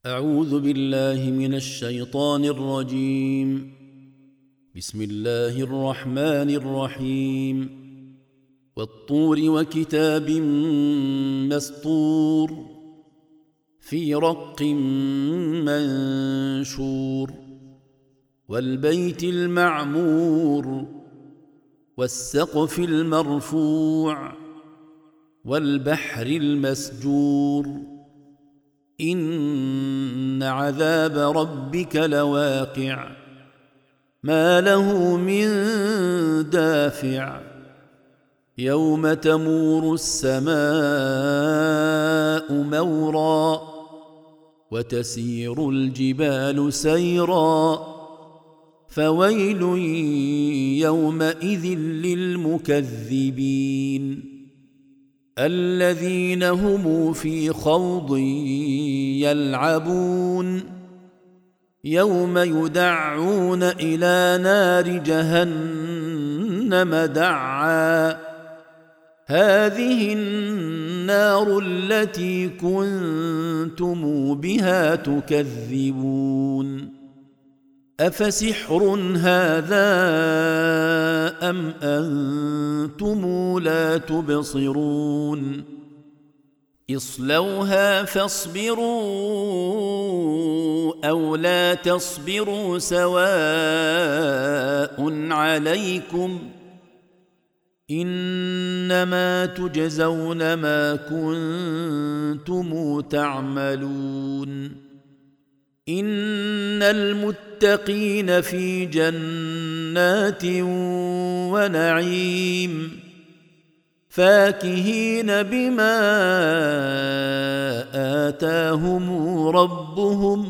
أعوذ بالله من الشيطان الرجيم. بسم الله الرحمن الرحيم. والطور وكتاب مسطور في رق منشور والبيت المعمور والسقف المرفوع والبحر المسجور إن عذاب ربك لواقع ما له من دافع يوم تمور السماء مورا وتسير الجبال سيرا فويل يومئذ للمكذبين الذين هم في خوض يلعبون يوم يدعون إلى نار جهنم دعا هذه النار التي كنتم بها تكذبون أفسحر هذا أم أنتم لا تبصرون اصلوها فاصبروا أو لا تصبروا سواء عليكم إنما تجزون ما كنتم تعملون إن المتقين في جنات ونعيم فاكهين بما آتاهم ربهم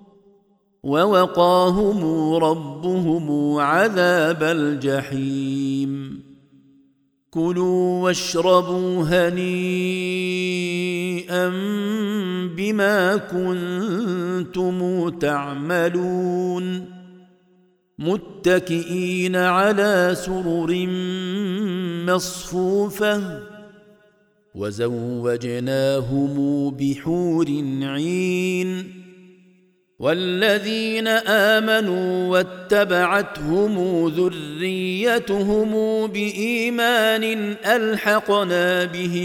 ووقاهم ربهم عذاب الجحيم كلوا واشربوا هنيئا بما كنتم تعملون متكئين على سرر مصفوفة وزوجناهم بحور عين والذين آمنوا واتبعتهم ذريتهم بإيمان ألحقنا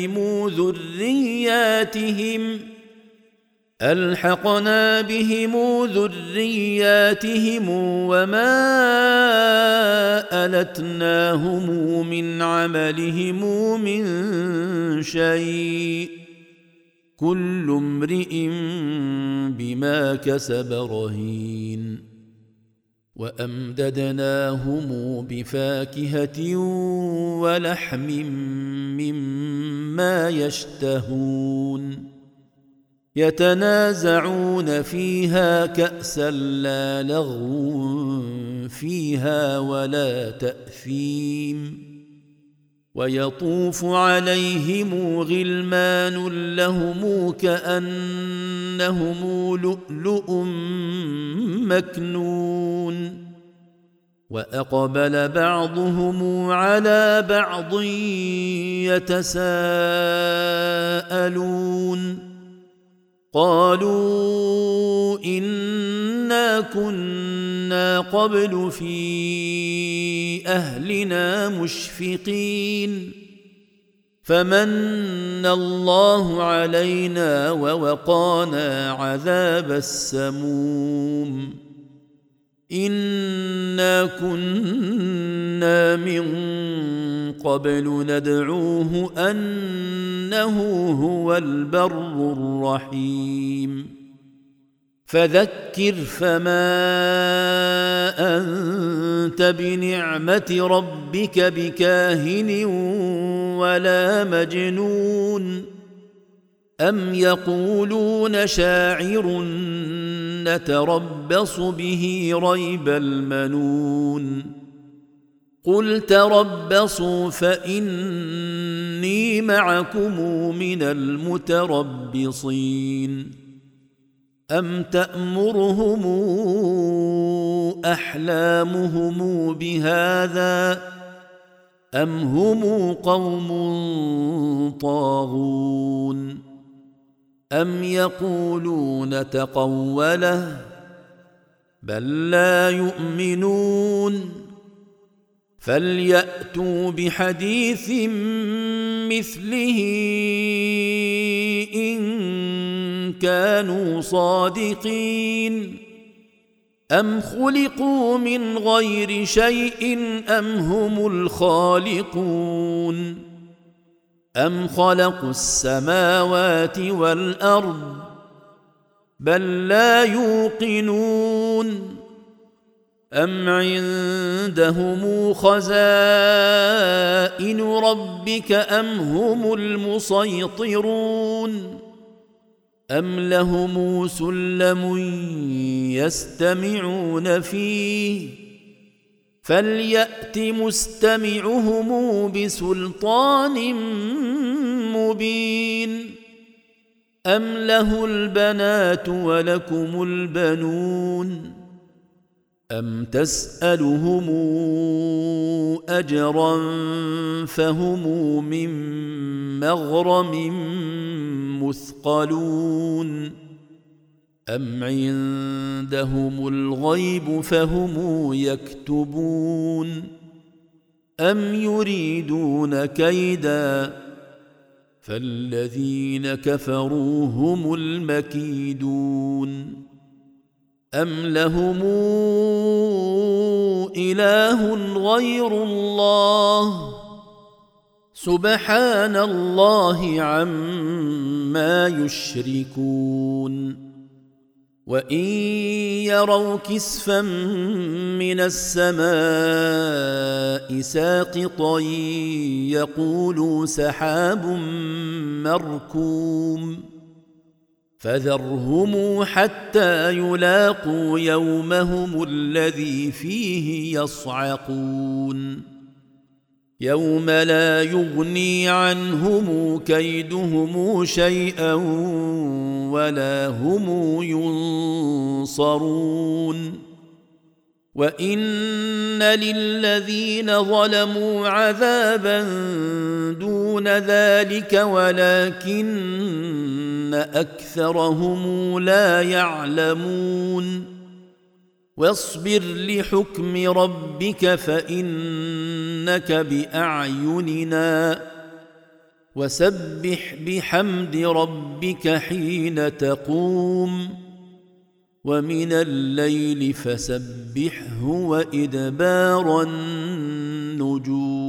بهم ذرياتهم وما ألتناهم من عملهم من شيء كل امرئ بما كسب رهين وأمددناهم بفاكهة ولحم مما يشتهون يتنازعون فيها كأسا لا لغو فيها ولا تأثيم ويطوف عليهم غلمان لهم كأنهم لؤلؤ مكنون وأقبل بعضهم على بعض يتساءلون قالوا إنا كنا قبل في أهلنا مشفقين فمن الله علينا ووقانا عذاب السموم إنا كنا من قبل ندعوه أنه هو البر الرحيم فذكر فما أنت بنعمة ربك بكاهن ولا مجنون أم يقولون شاعر نتربص به ريب المنون قل تربصوا فإني معكم من المتربصين أم تأمرهم أحلامهم بهذا أم هم قوم طاغون أم يقولون تقوله بل لا يؤمنون فليأتوا بحديث مثله إن كانوا صادقين أم خلقوا من غير شيء أم هم الخالقون أم خلقوا السماوات والأرض بل لا يوقنون أم عندهم خزائن ربك أم هم المسيطرون أم لهم سلم يستمعون فيه فليأت مستمعهم بسلطان مبين أم له البنات ولكم البنون أم تسألهم أجرا فهم من مغرم مثقلون أم عندهم الغيب فهم يكتبون أم يريدون كيدا فالذين كفروا هم المكيدون أم لهم إله غير الله سبحان الله عما يشركون وإن يروا كسفا من السماء ساقطا يقولوا سحاب مركوم فذرهم حتى يلاقوا يومهم الذي فيه يصعقون يوم لا يغني عنهم كيدهم شيئا ولا هم ينصرون وإن للذين ظلموا عذابا دون ذلك ولكن أكثرهم لا يعلمون واصبر لحكم ربك فإنك بأعيننا وسبح بحمد ربك حين تقوم ومن الليل فسبحه وإدبار النجوم